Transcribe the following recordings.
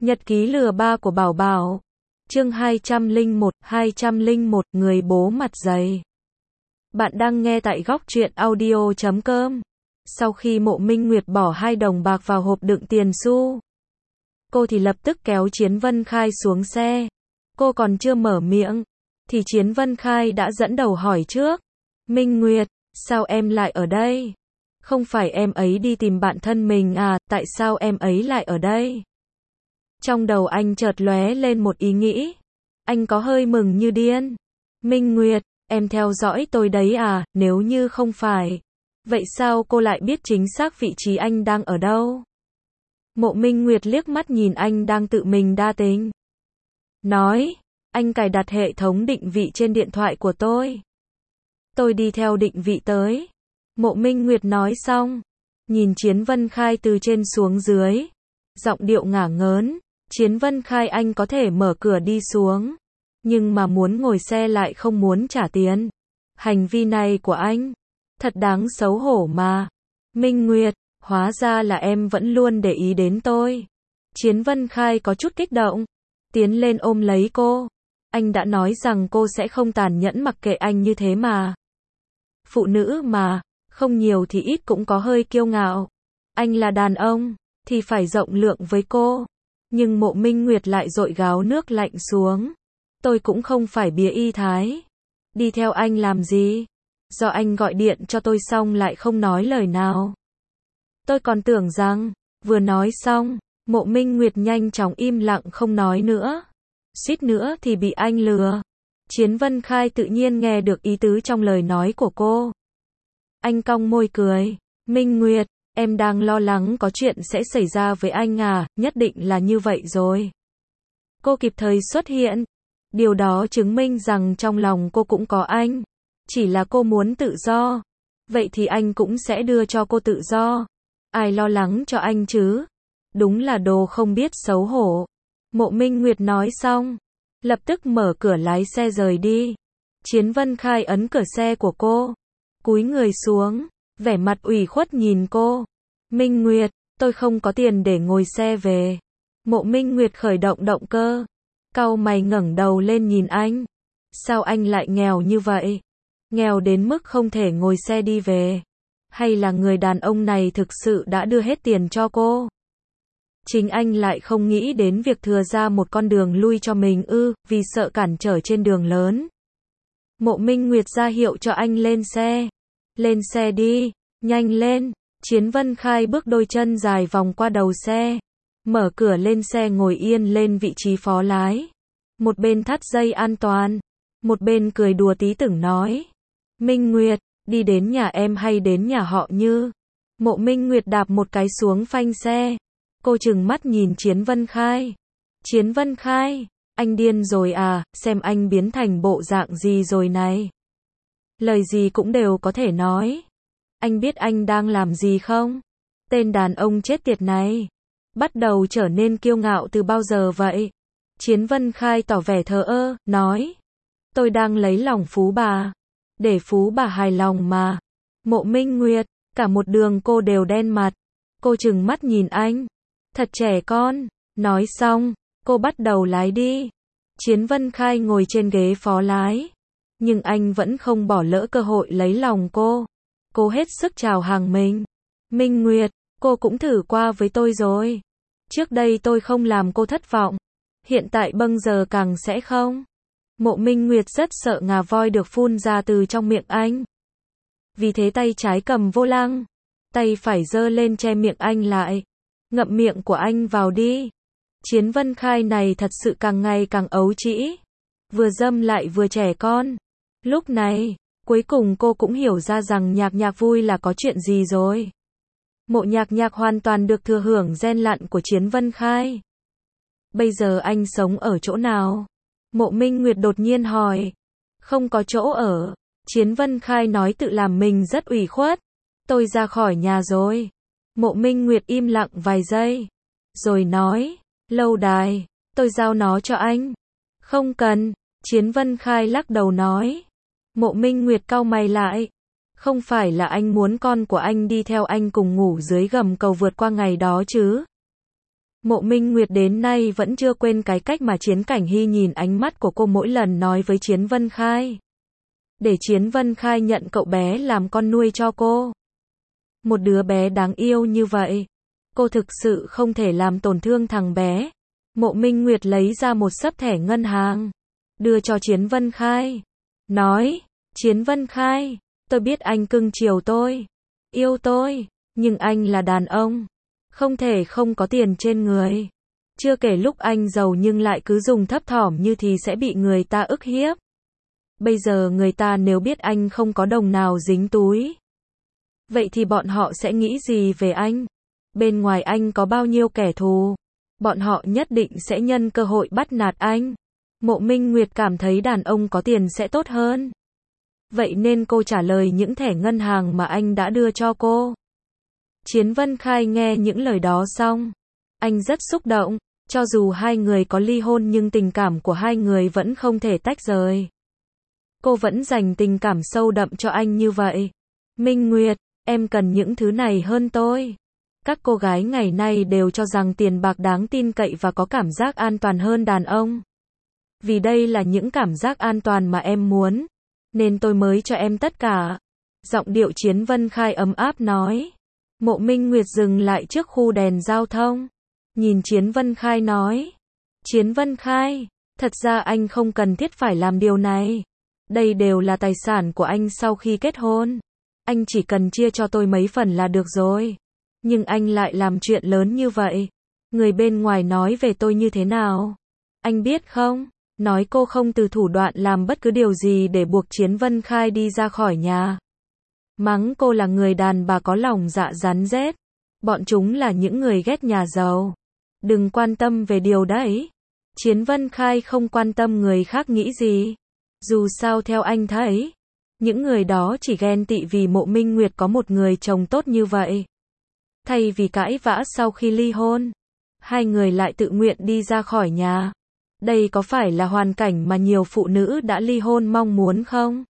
Nhật ký lừa ba của Bảo Bảo. Chương 201, người bố mặt dày. Bạn đang nghe tại góc truyện audio.com. Sau khi Mộ Minh Nguyệt bỏ 2 đồng bạc vào hộp đựng tiền xu, cô thì lập tức kéo Chiến Vân Khai xuống xe. Cô còn chưa mở miệng, thì Chiến Vân Khai đã dẫn đầu hỏi trước. Minh Nguyệt, sao em lại ở đây? Không phải em ấy đi tìm bạn thân mình à, tại sao em ấy lại ở đây? Trong đầu anh chợt lóe lên một ý nghĩ. Anh có hơi mừng như điên. Minh Nguyệt, em theo dõi tôi đấy à, nếu như không phải. Vậy sao cô lại biết chính xác vị trí anh đang ở đâu? Mộ Minh Nguyệt liếc mắt nhìn anh đang tự mình đa tình. Nói, anh cài đặt hệ thống định vị trên điện thoại của tôi. Tôi đi theo định vị tới. Mộ Minh Nguyệt nói xong, nhìn Chiến Vân Khai từ trên xuống dưới. Giọng điệu ngả ngớn. Chiến Vân Khai, anh có thể mở cửa đi xuống, nhưng mà muốn ngồi xe lại không muốn trả tiền. Hành vi này của anh, thật đáng xấu hổ mà. Minh Nguyệt, hóa ra là em vẫn luôn để ý đến tôi. Chiến Vân Khai có chút kích động, tiến lên ôm lấy cô. Anh đã nói rằng cô sẽ không tàn nhẫn mặc kệ anh như thế mà. Phụ nữ mà, không nhiều thì ít cũng có hơi kiêu ngạo. Anh là đàn ông, thì phải rộng lượng với cô. Nhưng Mộ Minh Nguyệt lại dội gáo nước lạnh xuống. Tôi cũng không phải bía y thái. Đi theo anh làm gì? Do anh gọi điện cho tôi xong lại không nói lời nào. Tôi còn tưởng rằng, vừa nói xong, Mộ Minh Nguyệt nhanh chóng im lặng không nói nữa. Suýt nữa thì bị anh lừa. Chiến Vân Khai tự nhiên nghe được ý tứ trong lời nói của cô. Anh cong môi cười. Minh Nguyệt, em đang lo lắng có chuyện sẽ xảy ra với anh à, nhất định là như vậy rồi. Cô kịp thời xuất hiện. Điều đó chứng minh rằng trong lòng cô cũng có anh. Chỉ là cô muốn tự do. Vậy thì anh cũng sẽ đưa cho cô tự do. Ai lo lắng cho anh chứ? Đúng là đồ không biết xấu hổ. Mộ Minh Nguyệt nói xong, lập tức mở cửa lái xe rời đi. Chiến Vân Khai ấn cửa xe của cô, cúi người xuống, vẻ mặt ủy khuất nhìn cô. Minh Nguyệt, tôi không có tiền để ngồi xe về. Mộ Minh Nguyệt khởi động động cơ, cau mày ngẩng đầu lên nhìn anh. Sao anh lại nghèo như vậy? Nghèo đến mức không thể ngồi xe đi về? Hay là người đàn ông này thực sự đã đưa hết tiền cho cô? Chính anh lại không nghĩ đến việc thừa ra một con đường lui cho mình ư, vì sợ cản trở trên đường lớn. Mộ Minh Nguyệt ra hiệu cho anh lên xe. Lên xe đi, nhanh lên. Chiến Vân Khai bước đôi chân dài vòng qua đầu xe, mở cửa lên xe ngồi yên lên vị trí phó lái. Một bên thắt dây an toàn, một bên cười đùa tí tưởng nói. Minh Nguyệt, đi đến nhà em hay đến nhà họ Như? Mộ Minh Nguyệt đạp một cái xuống phanh xe. Cô trừng mắt nhìn Chiến Vân Khai. Chiến Vân Khai, anh điên rồi à, xem anh biến thành bộ dạng gì rồi này. Lời gì cũng đều có thể nói. Anh biết anh đang làm gì không? Tên đàn ông chết tiệt này bắt đầu trở nên kiêu ngạo từ bao giờ vậy? Chiến Vân Khai tỏ vẻ thờ ơ, nói. Tôi đang lấy lòng Phú bà. Để Phú bà hài lòng mà. Mộ Minh Nguyệt, cả một đường cô đều đen mặt. Cô trừng mắt nhìn anh. Thật trẻ con. Nói xong, cô bắt đầu lái đi. Chiến Vân Khai ngồi trên ghế phó lái. Nhưng anh vẫn không bỏ lỡ cơ hội lấy lòng cô. Cô hết sức chào hàng mình. Minh Nguyệt, cô cũng thử qua với tôi rồi. Trước đây tôi không làm cô thất vọng. Hiện tại bây giờ càng sẽ không. Mộ Minh Nguyệt rất sợ ngà voi được phun ra từ trong miệng anh. Vì thế tay trái cầm vô lăng, tay phải giơ lên che miệng anh lại. Ngậm miệng của anh vào đi. Chiến Vân Khai này thật sự càng ngày càng ấu trĩ. Vừa dâm lại vừa trẻ con. Lúc này, cuối cùng cô cũng hiểu ra rằng Nhạc Nhạc vui là có chuyện gì rồi. Mộ Nhạc Nhạc hoàn toàn được thừa hưởng gen lặn của Chiến Vân Khai. Bây giờ anh sống ở chỗ nào? Mộ Minh Nguyệt đột nhiên hỏi. Không có chỗ ở. Chiến Vân Khai nói tự làm mình rất ủy khuất. Tôi ra khỏi nhà rồi. Mộ Minh Nguyệt im lặng vài giây. Rồi nói. Lâu đài. Tôi giao nó cho anh. Không cần. Chiến Vân Khai lắc đầu nói. Mộ Minh Nguyệt cau mày lại. Không phải là anh muốn con của anh đi theo anh cùng ngủ dưới gầm cầu vượt qua ngày đó chứ? Mộ Minh Nguyệt đến nay vẫn chưa quên cái cách mà Chiến Cảnh Hy nhìn ánh mắt của cô mỗi lần nói với Chiến Vân Khai. Để Chiến Vân Khai nhận cậu bé làm con nuôi cho cô. Một đứa bé đáng yêu như vậy. Cô thực sự không thể làm tổn thương thằng bé. Mộ Minh Nguyệt lấy ra một xấp thẻ ngân hàng. Đưa cho Chiến Vân Khai. Nói, Chiến Vân Khai, tôi biết anh cưng chiều tôi. Yêu tôi. Nhưng anh là đàn ông. Không thể không có tiền trên người. Chưa kể lúc anh giàu nhưng lại cứ dùng thấp thỏm như thì sẽ bị người ta ức hiếp. Bây giờ người ta nếu biết anh không có đồng nào dính túi. Vậy thì bọn họ sẽ nghĩ gì về anh? Bên ngoài anh có bao nhiêu kẻ thù? Bọn họ nhất định sẽ nhân cơ hội bắt nạt anh. Mộ Minh Nguyệt cảm thấy đàn ông có tiền sẽ tốt hơn. Vậy nên cô trả lời những thẻ ngân hàng mà anh đã đưa cho cô. Chiến Vân Khai nghe những lời đó xong. Anh rất xúc động. Cho dù hai người có ly hôn nhưng tình cảm của hai người vẫn không thể tách rời. Cô vẫn dành tình cảm sâu đậm cho anh như vậy. Minh Nguyệt, em cần những thứ này hơn tôi. Các cô gái ngày nay đều cho rằng tiền bạc đáng tin cậy và có cảm giác an toàn hơn đàn ông. Vì đây là những cảm giác an toàn mà em muốn. Nên tôi mới cho em tất cả. Giọng điệu Chiến Vân Khai ấm áp nói. Mộ Minh Nguyệt dừng lại trước khu đèn giao thông. Nhìn Chiến Vân Khai nói. Chiến Vân Khai, thật ra anh không cần thiết phải làm điều này. Đây đều là tài sản của anh sau khi kết hôn. Anh chỉ cần chia cho tôi mấy phần là được rồi. Nhưng anh lại làm chuyện lớn như vậy. Người bên ngoài nói về tôi như thế nào? Anh biết không? Nói cô không từ thủ đoạn làm bất cứ điều gì để buộc Chiến Vân Khai đi ra khỏi nhà. Mắng cô là người đàn bà có lòng dạ rắn rết. Bọn chúng là những người ghét nhà giàu. Đừng quan tâm về điều đấy. Chiến Vân Khai không quan tâm người khác nghĩ gì. Dù sao theo anh thấy, những người đó chỉ ghen tị vì Mộ Minh Nguyệt có một người chồng tốt như vậy. Thay vì cãi vã sau khi ly hôn, hai người lại tự nguyện đi ra khỏi nhà. Đây có phải là hoàn cảnh mà nhiều phụ nữ đã ly hôn mong muốn không?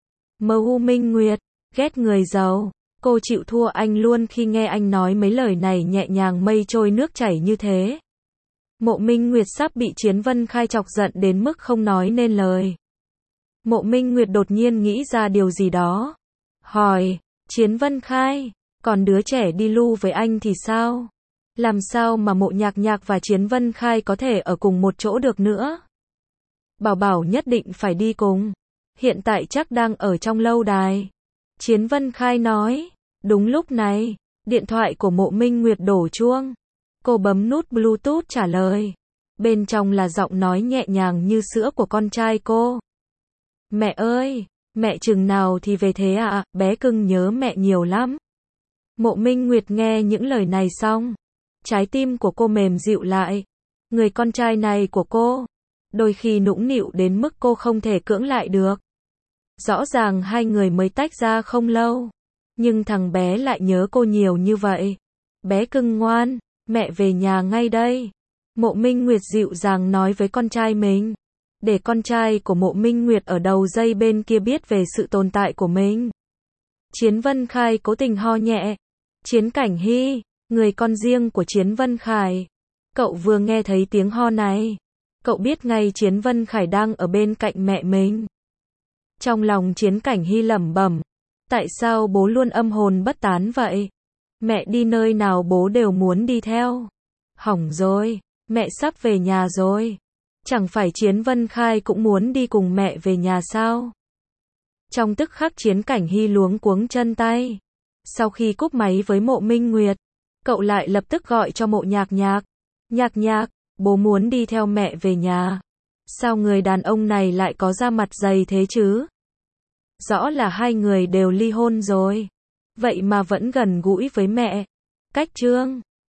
Mộ Minh Nguyệt, ghét người giàu. Cô chịu thua anh luôn khi nghe anh nói mấy lời này nhẹ nhàng mây trôi nước chảy như thế. Mộ Minh Nguyệt sắp bị Chiến Vân Khai chọc giận đến mức không nói nên lời. Mộ Minh Nguyệt đột nhiên nghĩ ra điều gì đó. Hỏi, Chiến Vân Khai, còn đứa trẻ đi lưu với anh thì sao? Làm sao mà Mộ Nhạc Nhạc và Chiến Vân Khai có thể ở cùng một chỗ được nữa? Bảo Bảo nhất định phải đi cùng. Hiện tại chắc đang ở trong lâu đài. Chiến Vân Khai nói. Đúng lúc này, điện thoại của Mộ Minh Nguyệt đổ chuông. Cô bấm nút Bluetooth trả lời. Bên trong là giọng nói nhẹ nhàng như sữa của con trai cô. Mẹ ơi, mẹ chừng nào thì về thế ạ, bé cưng nhớ mẹ nhiều lắm. Mộ Minh Nguyệt nghe những lời này xong. Trái tim của cô mềm dịu lại. Người con trai này của cô, đôi khi nũng nịu đến mức cô không thể cưỡng lại được. Rõ ràng hai người mới tách ra không lâu. Nhưng thằng bé lại nhớ cô nhiều như vậy. Bé cưng ngoan, mẹ về nhà ngay đây. Mộ Minh Nguyệt dịu dàng nói với con trai mình. Để con trai của Mộ Minh Nguyệt ở đầu dây bên kia biết về sự tồn tại của mình. Chiến Vân Khai cố tình ho nhẹ. Chiến Cảnh Hy, người con riêng của Chiến Vân Khải. Cậu vừa nghe thấy tiếng ho này. Cậu biết ngay Chiến Vân Khải đang ở bên cạnh mẹ mình. Trong lòng Chiến Cảnh Hy lẩm bẩm. Tại sao bố luôn âm hồn bất tán vậy? Mẹ đi nơi nào bố đều muốn đi theo. Hỏng rồi, mẹ sắp về nhà rồi. Chẳng phải Chiến Vân Khai cũng muốn đi cùng mẹ về nhà sao? Trong tức khắc Chiến Cảnh Hy luống cuống chân tay. Sau khi cúp máy với Mộ Minh Nguyệt, cậu lại lập tức gọi cho Mộ Nhạc Nhạc. Nhạc Nhạc, bố muốn đi theo mẹ về nhà. Sao người đàn ông này lại có da mặt dày thế chứ? Rõ là hai người đều ly hôn rồi. Vậy mà vẫn gần gũi với mẹ. Cách chương